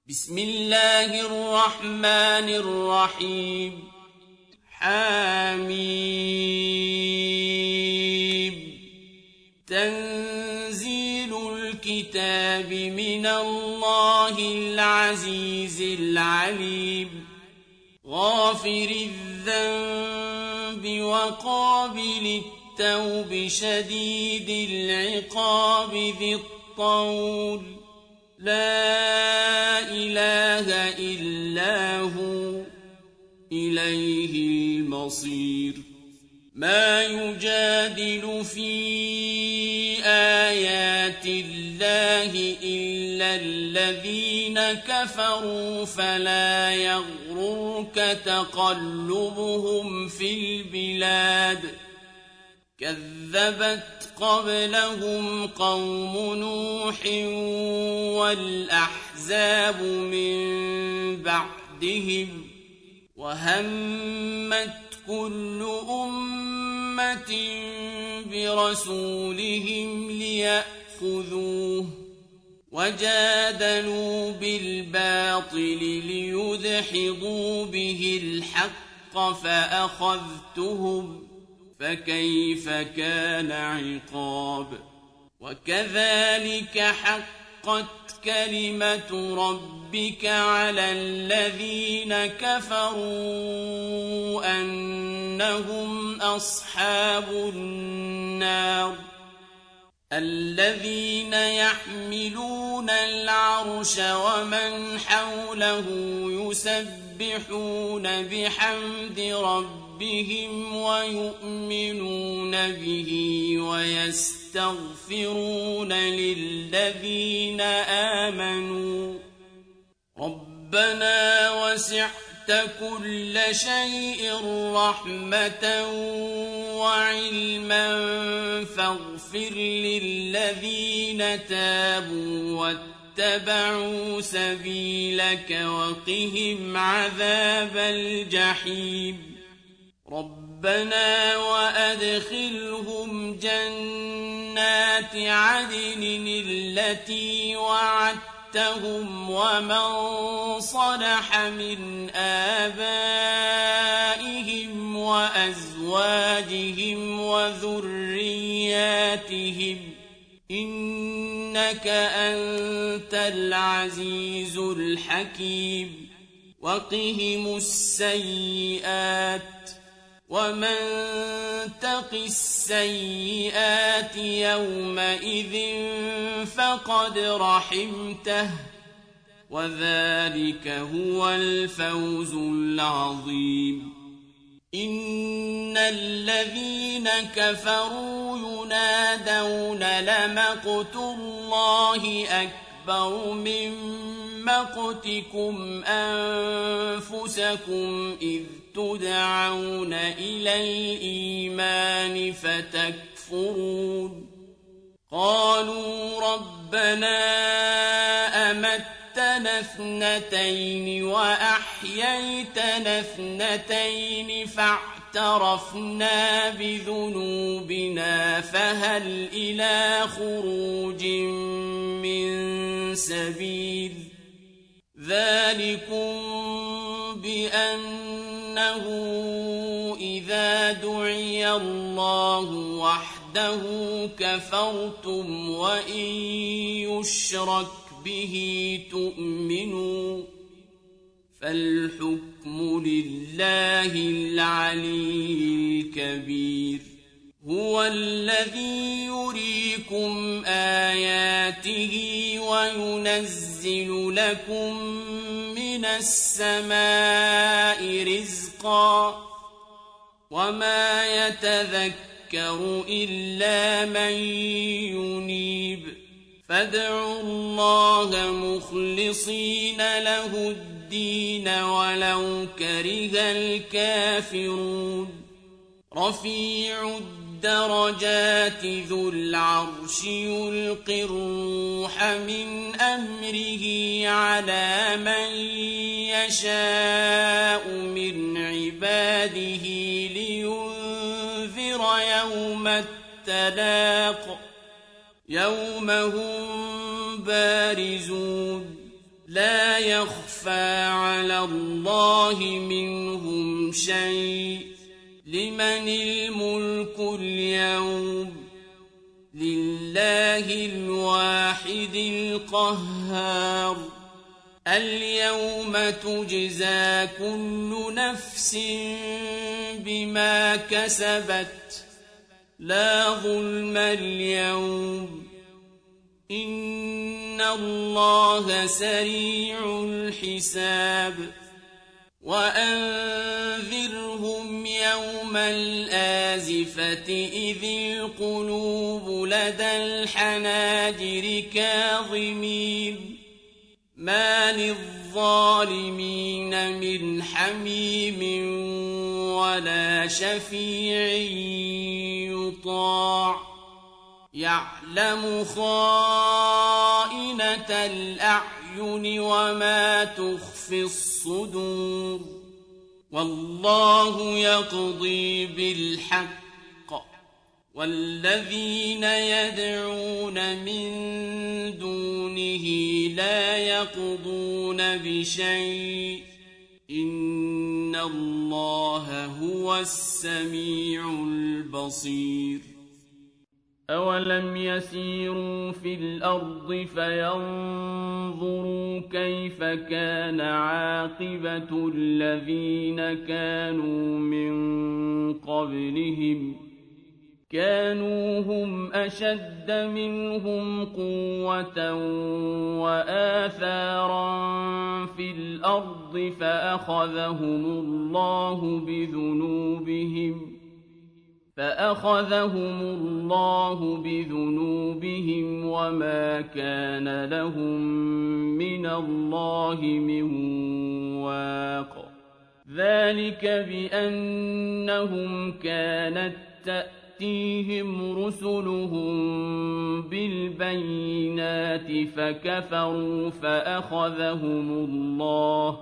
بسم الله الرحمن الرحيم حميم تنزيل الكتاب من الله العزيز العليم غافر الذنب وقابل التوب شديد العقاب ذي الطول لا إله إلا هو إليه المصير ما يجادل في آيات الله إلا الذين كفروا فلا يغررك تقلبهم في البلاد كذبت قبلهم قوم نوح والأحزاب من بعدهم وهمت كل أمة برسولهم ليأخذوه وجادلوا بالباطل ليدحضوا به الحق فأخذتهم فكيف كان عقاب وكذلك حقت كلمة ربك على الذين كفروا أنهم أصحاب النار الذين يحملون العرش ومن حوله يسبحون بحمد ربهم ويؤمنون به ويستغفرون للذين آمنوا ربنا وسعت كل شيء رحمة وعلما فاغفر للذين تابوا واتبعوا سبيلك وقهم عذاب الجحيم ربنا وأدخلهم جنات عدن التي وعدتهم ومن صلح من آبائهم وأزواجهم وذرياتهم إنك أنت العزيز الحكيم وقهم السيئات ومن تق السيئات يومئذ فقد رحمته وذلك هو الفوز العظيم إن الذين كفروا ينادون لمقت الله أكبر من مقتكم أنفسكم إذ تدعون إلى الإيمان فتكفرون قالوا ربنا أمتنا اثنتين وأحييتنا اثنتين فاعترفنا بذنوبنا فهل إلى خروج من سبيل ذلكم بأنه إذا دعي الله وحده كفرتم وإن يشرك به تؤمنوا فالحكم لله العلي الكبير هو الذي يريكم آياته وينزل لكم من السماء رزقا وما يتذكر إلا من ينيب فادعوا الله مخلصين له الدين ولو كره الكافرون رفيع الدرجات ذو العرش يلقي الروح من أمره على من يشاء من عباده لينذر يوم التلاق يوم هم بارزون لا يخفى على الله منهم شيء لمن الملك اليوم لله الواحد القهار اليوم تجزى كل نفس بما كسبت لا ظلم اليوم إن الله سريع الحساب وأنذرهم يوم الآزفة إذ القلوب لدى الحناجر كاظمين ما للظالمين من حميم ولا شفيع يطاع يعلم خائنة الأعين وما تخفي الصدور والله يقضي بالحق والذين يدعون من دونه لا يقضون بشيء إن الله هو السميع البصير أولم يسيروا في الأرض فينظروا كيف كان عاقبة الذين كانوا من قبلهم كانوا هم أشد منهم قوة وآثارا في الأرض فأخذهم الله بذنوبهم وما كان لهم من الله من واق ذلك بأنهم كانت تأتيهم رسلهم بالبينات فكفروا فأخذهم الله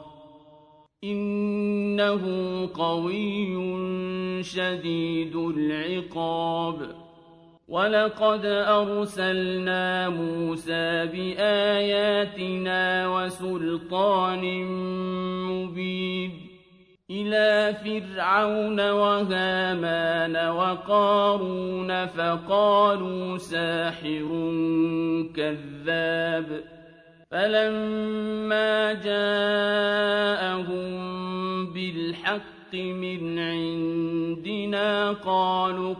إنه قوي شديد العقاب ولقد أرسلنا موسى بآياتنا وسلطان مبين إلى فرعون وهامان وقارون فقالوا ساحر كذاب فلما جاءهم بالحق من عندنا قالوا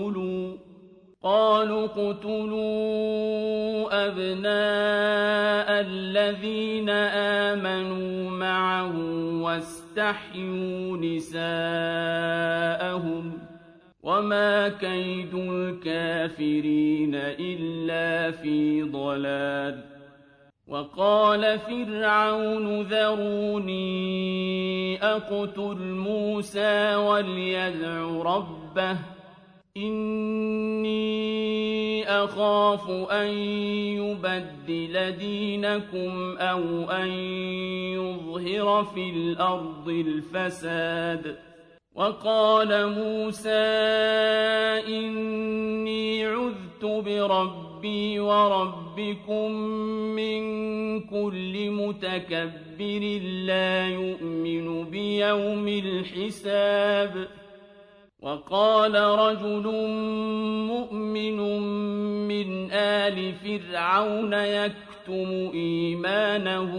اقتلوا أبناء الذين آمنوا معه واستحيوا نساءهم وما كيد الكافرين إلا في ضلال وقال فرعون ذروني أقتل موسى وليدع ربه إني أخاف أن يبدل دينكم أو أن يظهر في الأرض الفساد وقال موسى إني عذت بربي وربكم من كل متكبر لا يؤمن بيوم الحساب وقال رجل مؤمن من آل فرعون يكتم إيمانه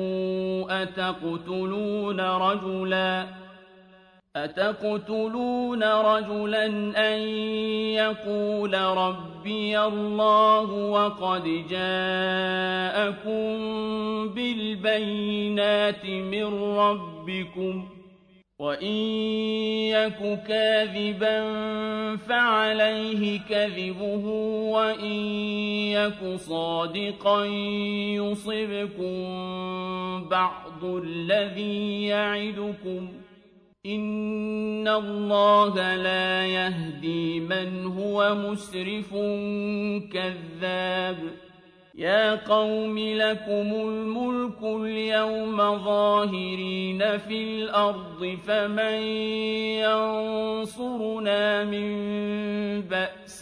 أتقتلون رجلا أن يقول ربي الله وقد جاءكم بالبينات من ربكم وإن يك كاذبا فعليه كذبه وإن يك صادقا يصبكم بعض الذي يعدكم إن الله لا يهدي من هو مسرف كذاب يا قوم لكم الملك اليوم ظاهرين في الأرض فمن ينصرنا من بأس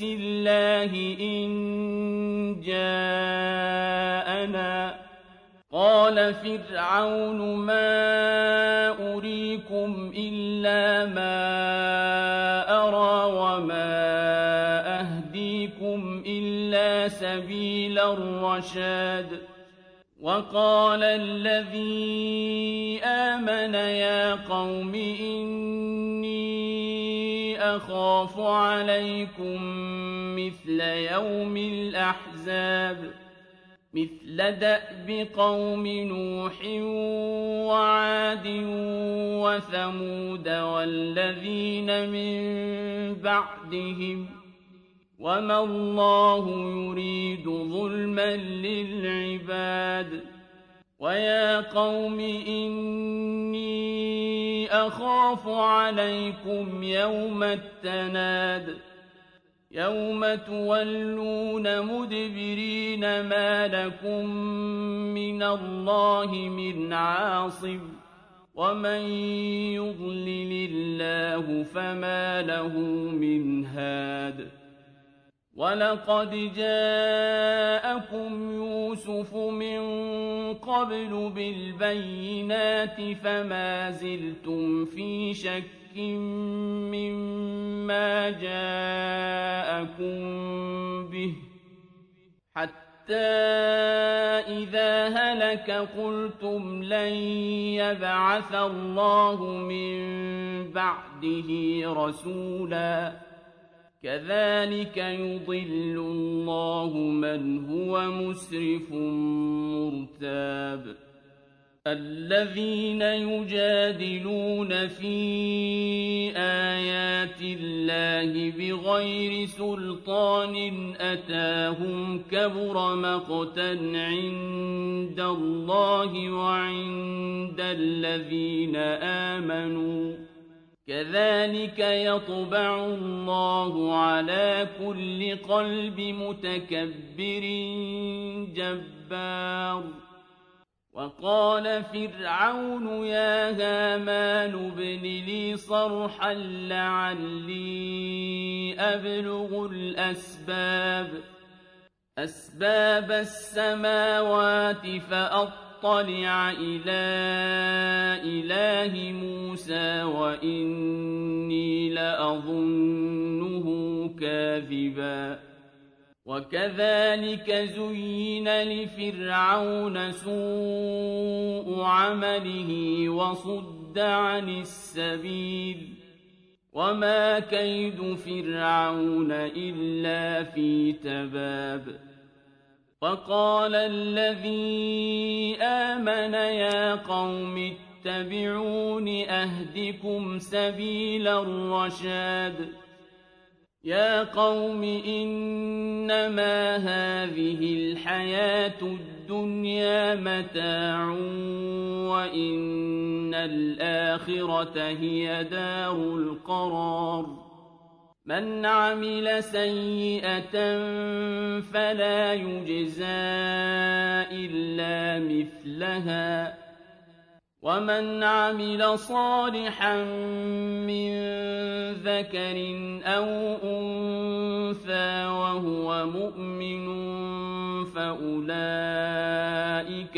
الله إن جاءنا قال وقال فرعون ما أريكم إلا ما أرى وما أهديكم إلا سبيل الرشاد وقال الذي آمن يا قوم إني أخاف عليكم مثل يوم الأحزاب مثل دأب قوم نوح وعاد وثمود والذين من بعدهم وما الله يريد ظلما للعباد ويا قوم إني أخاف عليكم يوم التناد يوم تولون مدبرين ما لكم من الله من عاصم ومن يضلل الله فما له من هاد ولقد جاءكم يوسف من قبل بالبينات فما زلتم في شك مما جاءكم به حتى إذا هلك قلتم لن يبعث الله من بعده رسولا كذلك يضل الله من هو مسرف مرتاب الذين يجادلون في آيات الله بغير سلطان أتاهم كبر مقتا عند الله وعند الذين آمنوا كذلك يطبع الله على كل قلب متكبر جبار وقال فرعون يا هامان ابن لي صرحا لعلي أبلغ أسباب السماوات فأطلع إلى إله موسى وإني لأظنه كاذبا وكذلك زين لفرعون سوء عمله وصد عن السبيل وما كيد فرعون إلا في تباب وقال الذي آمن يا قوم اتبعون أهدكم سبيل الرشاد يا قوم إنما هذه الحياة الدنيا متاع وإن الآخرة هي دار القرار من عمل سيئة فلا يجزى إلا مثلها ومن عمل صالحا من ذكر أو أنثى وهو مؤمن فأولئك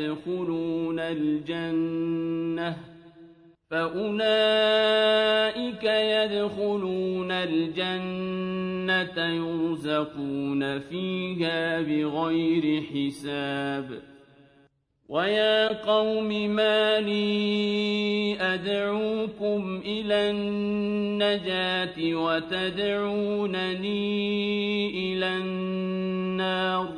يدخلون الجنة يرزقون فيها بغير حساب ويا قوم ما لي أدعوكم إلى النجاة وتدعونني إلى النار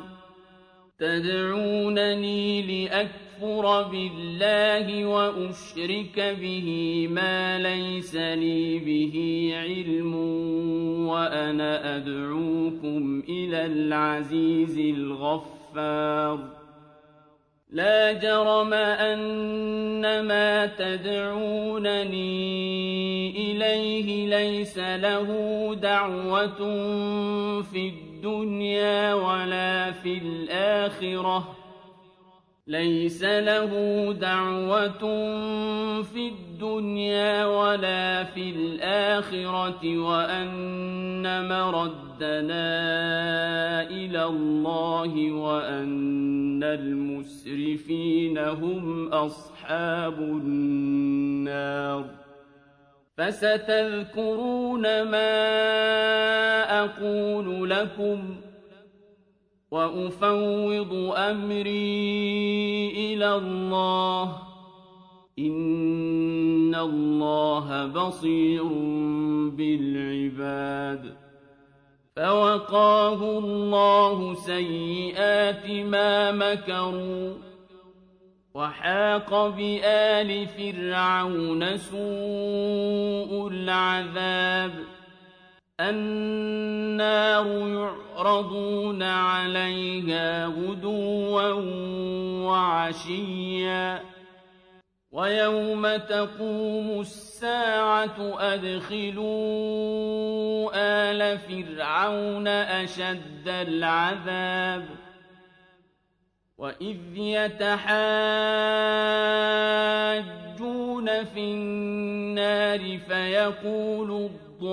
تدعونني لأكفر بالله وأشرك به ما ليس لي به علم وأنا أدعوكم إلى العزيز الغفار لا جرم أن ما تدعونني إليه ليس له دعوة في الدنيا ولا في الآخرة وأن مرده أَخِيرَتَنَا إِلَى اللَّهِ وَأَنَّ الْمُسْرِفِينَ هُمْ أَصْحَابُ النَّارِ فَسَتَذْكُرُونَ مَا أَقُولُ لَكُمْ وَأُفَوِّضُ أَمْرِي إِلَى اللَّهِ ۚ إِنَّ اللَّهَ بَصِيرٌ بِالْعِبَادِ فَوَقَاهُ اللَّهُ سَيِّئَاتِ مَا مَكَرُوا وَحَاقَ بِآلِ فِرْعَوْنَ سُوءُ الْعَذَابِ النَّارُ يُعْرَضُونَ عَلَيْهَا غُدُوًّا وَعَشِيًّا وَيَوْمَ تَقُومُ السَّاعَةُ أَدْخِلُوا آلَ فِرْعَوْنَ أَشَدَّ الْعَذَابِ وَإِذْ يَتَحَاجُّونَ فِي النَّارِ فَيَقُولُ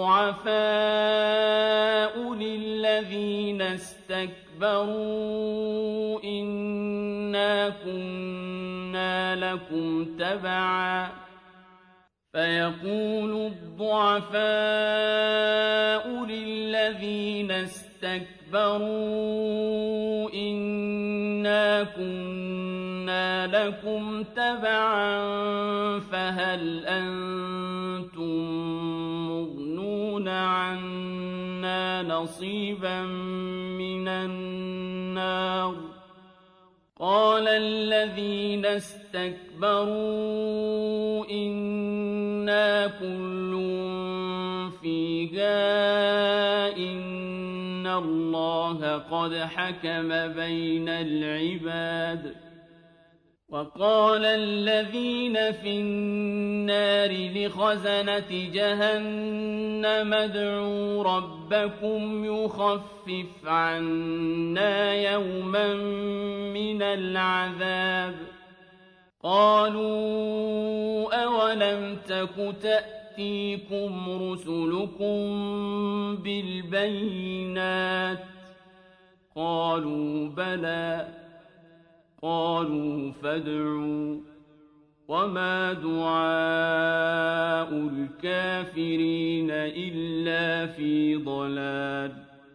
الضُّعَفَاءُ لِلَّذِينَ اسْتَكْبَرُوا إِنَّا كُنَّا لَكُمْ تَبَعًا فَهَلْ أَنتُم مُّغْنُونَ عَنَّا نَصِيبًا مِّنَ النَّارِ قَالَ الَّذِينَ اسْتَكْبَرُوا إِنَّا كُلٌّ فِيهَا إِنَّ اللَّهَ قَدْ حَكَمَ بَيْنَ الْعِبَادِ وَقَالَ الَّذِينَ فِي النَّارِ لِخَزَنَةِ جَهَنَّمَ ادْعُوا رَبَّكُمْ يُخَفِّفْ عَنَّا يَوْمًا مِّنَ الْعَذَابِ قَالُوا أَوَلَمْ تَكُ تَأْتِيكُمْ رُسُلُكُم بِالْبَيِّنَاتِ قَالُوا بَلَىٰ قَالُوا فَادْعُوا ۗ وَمَا دُعَاءُ الْكَافِرِينَ إِلَّا فِي ضَلَالٍ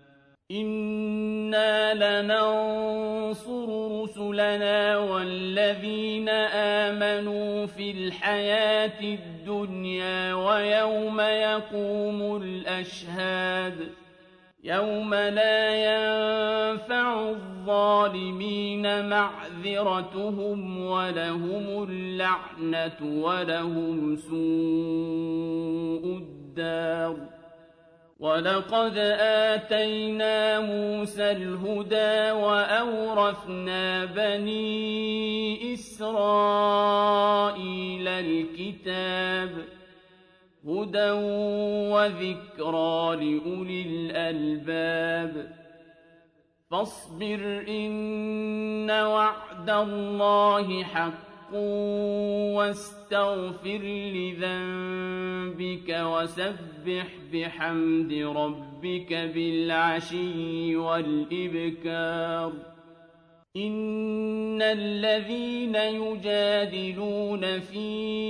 إِنَّا لَنَنصُرُ رُسُلَنَا وَالَّذِينَ آمَنُوا فِي الْحَيَاةِ الدُّنْيَا وَيَوْمَ يَقُومُ الْأَشْهَادُ يَوْمَ لَا يَنفَعُ الظَّالِمِينَ مَعْذِرَتُهُمْ وَلَهُمُ اللَّعْنَةُ وَلَهُمْ سُوءُ الدَّارِ وَلَقَدْ آتَيْنَا مُوسَى الْهُدَىٰ وَأَوْرَثْنَا بَنِي إِسْرَائِيلَ الْكِتَابَ هُدًى وَذِكْرَىٰ لِأُولِي الْأَلْبَابِ فَاصْبِرْ إِنَّ وَعْدَ اللَّهِ حَقٌّ وَاسْتَغْفِرْ لِذَنبِكَ وَسَبِّحْ بِحَمْدِ رَبِّكَ بِالْعَشِيِّ وَالْإِبْكَارِ إِنَّ الَّذِينَ يُجَادِلُونَ فِي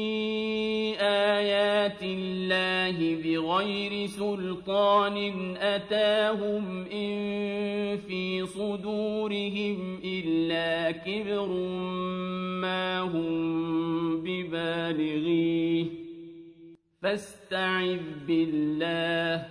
آيَاتِ اللَّهِ بِغَيْرِ سُلْطَانٍ أَتَاهُمْ إِن فِي صُدُورِهِمْ إِلَّا كِبْرٌ مَّا هُم بِبَالِغِيهِ فَاسْتَعِذْ بِاللَّهِ ۖ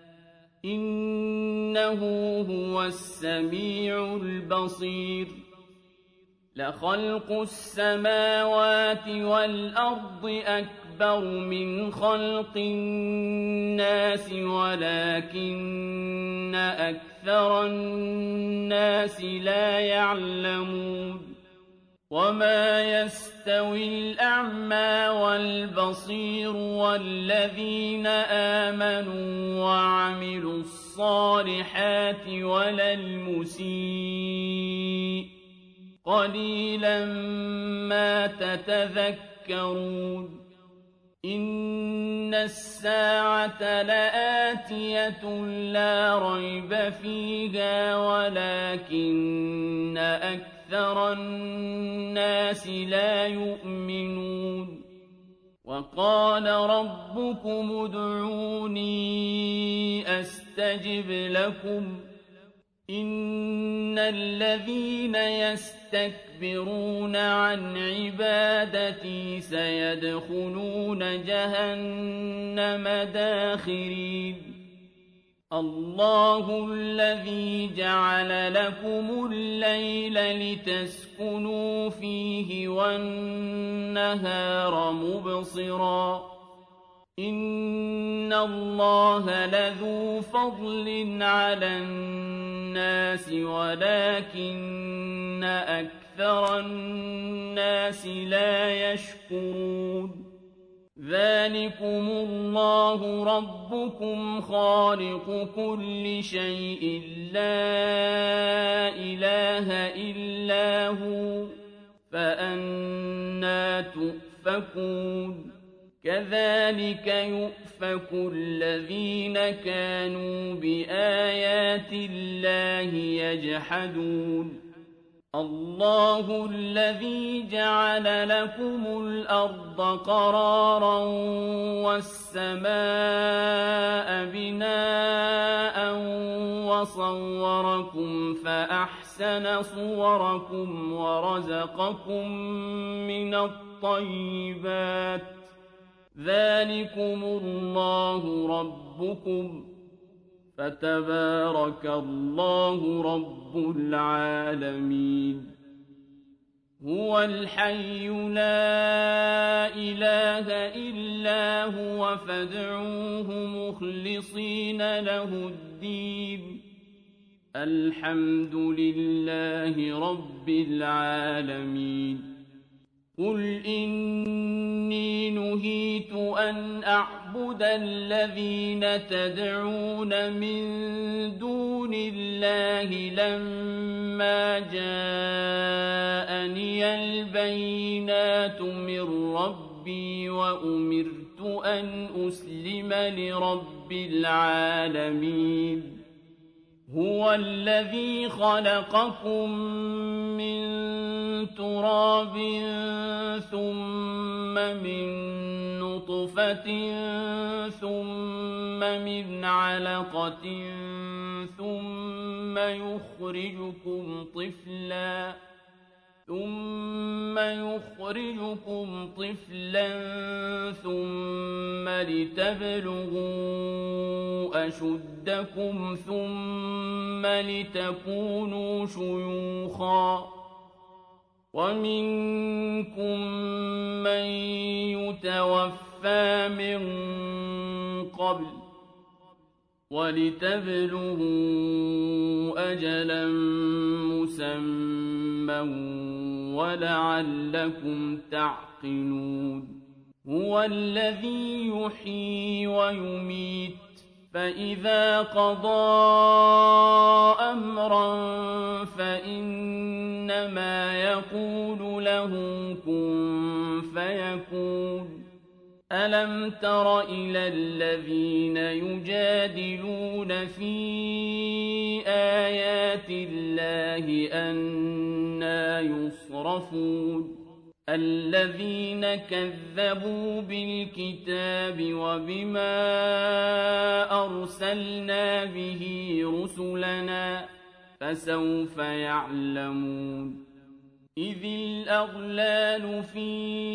إِنَّهُ هُوَ السَّمِيعُ الْبَصِيرُ لَخَلْقُ السَّمَاوَاتِ وَالْأَرْضِ أَكْبَرُ مِنْ خَلْقِ النَّاسِ وَلَٰكِنَّ أَكْثَرَ النَّاسِ لَا يَعْلَمُونَ وَمَا يَسْتَوِي الْأَعْمَىٰ وَالْبَصِيرُ وَالَّذِينَ آمَنُوا وَعَمِلُوا الصَّالِحَاتِ وَلَا الْمُسِيءُ ۚ قَلِيلًا مَّا تَتَذَكَّرُونَ إن الساعة لآتية لا ريب فيها ولكن أكثر الناس لا يؤمنون وقال ربكم ادعوني أستجب لكم إن الذين يستكبرون عن عبادتي سيدخلون جهنم داخرين الله الذي جعل لكم الليل لتسكنوا فيه والنهار مبصرا إن الله لذو فضل على الناس ولكن أكثر الناس لا يشكرون ذلكم الله ربكم خالق كل شيء لا إله إلا هو فأنى تؤفكون كذلك يؤفك الذين كانوا بآيات الله يجحدون الله الذي جعل لكم الأرض قرارا والسماء بناء وصوركم فأحسن صوركم ورزقكم من الطيبات ذلكم الله ربكم فتبارك الله رب العالمين هو الحي لا إله إلا هو فادعوه مخلصين له الدين الحمد لله رب العالمين قل إني نهيت أن أعبد الذين تدعون من دون الله لما جاءني البينات من ربي وأمرت أن أسلم لرب العالمين هو الذي خلقكم من تراب ثم من نطفة ثم من علقة ثم يخرجكم طفلا ثم لتبلغوا أشدكم ثم لتكونوا شيوخا ومنكم من يتوفى من قبل ولتبلغوا أجلا مسمى ولعلكم تعقلون هو الذي يحيي ويميت فإذا قضى أمرا فإنما يقول له كن فيكون ألم تر إلى الذين يجادلون في آيات الله أنى يصرفون الذين كذبوا بالكتاب وبما أرسلنا به رسلنا فسوف يعلمون إذ الأغلال في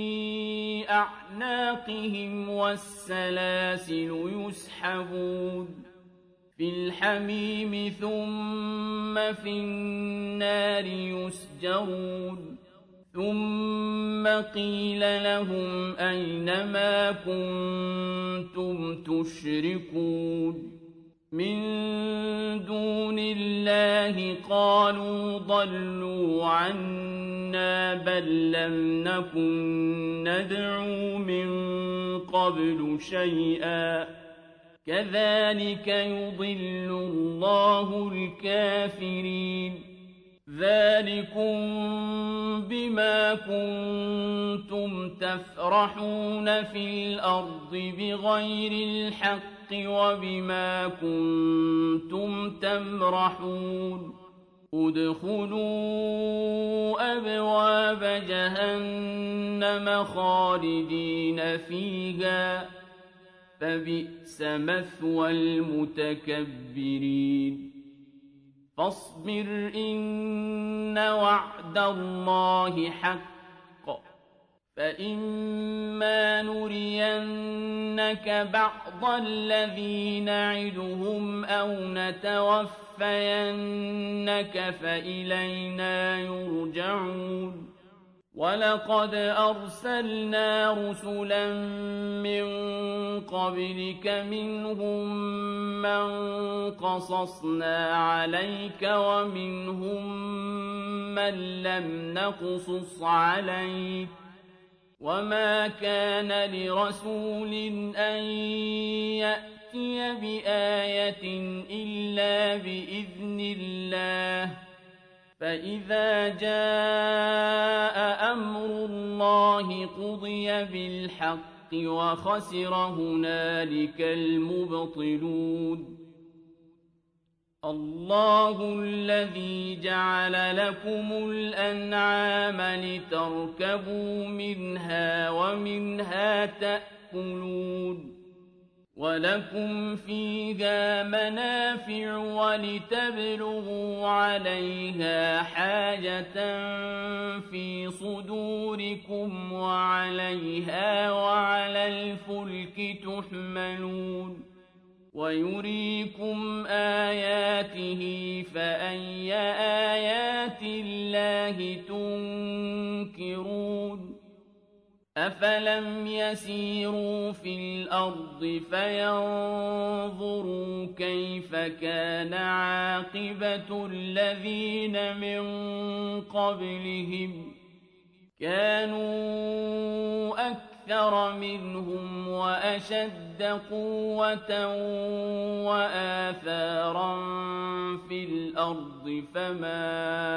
أعناقهم والسلاسل يسحبون في الحميم ثم في النار يسجرون ثم قيل لهم أين ما كنتم تشركون من دون الله قالوا ضلوا عنا بل لم نكن ندعو من قبل شيئا كذلك يضل الله الكافرين ذلكم بما كنتم تفرحون في الأرض بغير الحق وبما كنتم تمرحون ادخلوا أبواب جهنم خالدين فيها فبئس مثوى المتكبرين فاصبر إن وعد الله حق فإما نرينك بعض الذي نعدهم أو نتوفينك فإلينا يرجعون ولقد أرسلنا رسلا من قبلك منهم من قصصنا عليك ومنهم من لم نقصص عليك وما كان لرسول أن يأتي بآية إلا بإذن الله فإذا جاء أمر الله قضي بالحق وخسر هنالك المبطلون الله الذي جعل لكم الأنعام لتركبوا منها ومنها تأكلون ولكم فيها منافع ولتبلغوا عليها حاجة في صدوركم وعليها وعلى الفلك تحملون ويريكم آياته فأي آيات الله تنكرون أفلم يسيروا في الأرض فينظروا كيف كان عاقبة الذين من قبلهم كانوا أكثر منهم وأشد قوة وآثارا في الأرض فما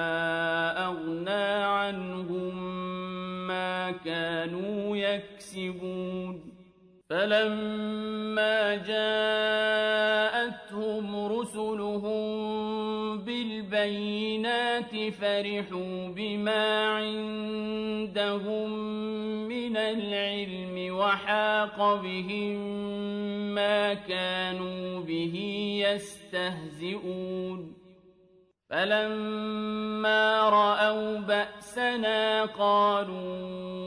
أغنى عنهم ما كانوا يكسبون فلما جاءتهم رسلهم بالبينات فرحوا بما عندهم من العلم وحاق بهم ما كانوا به يستهزئون فلما رأوا بأسنا قالوا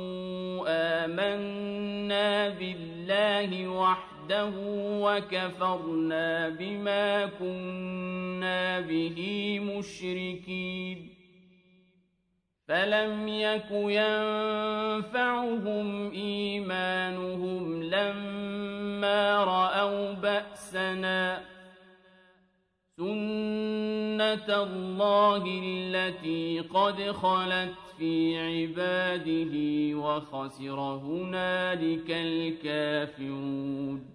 آمنا بالله وحده وكفرنا بما كنا به مشركين فلم يك ينفعهم إيمانهم لما رأوا بأسنا سنة الله التي قد خلت في عباده وخسر هنالك الكافرون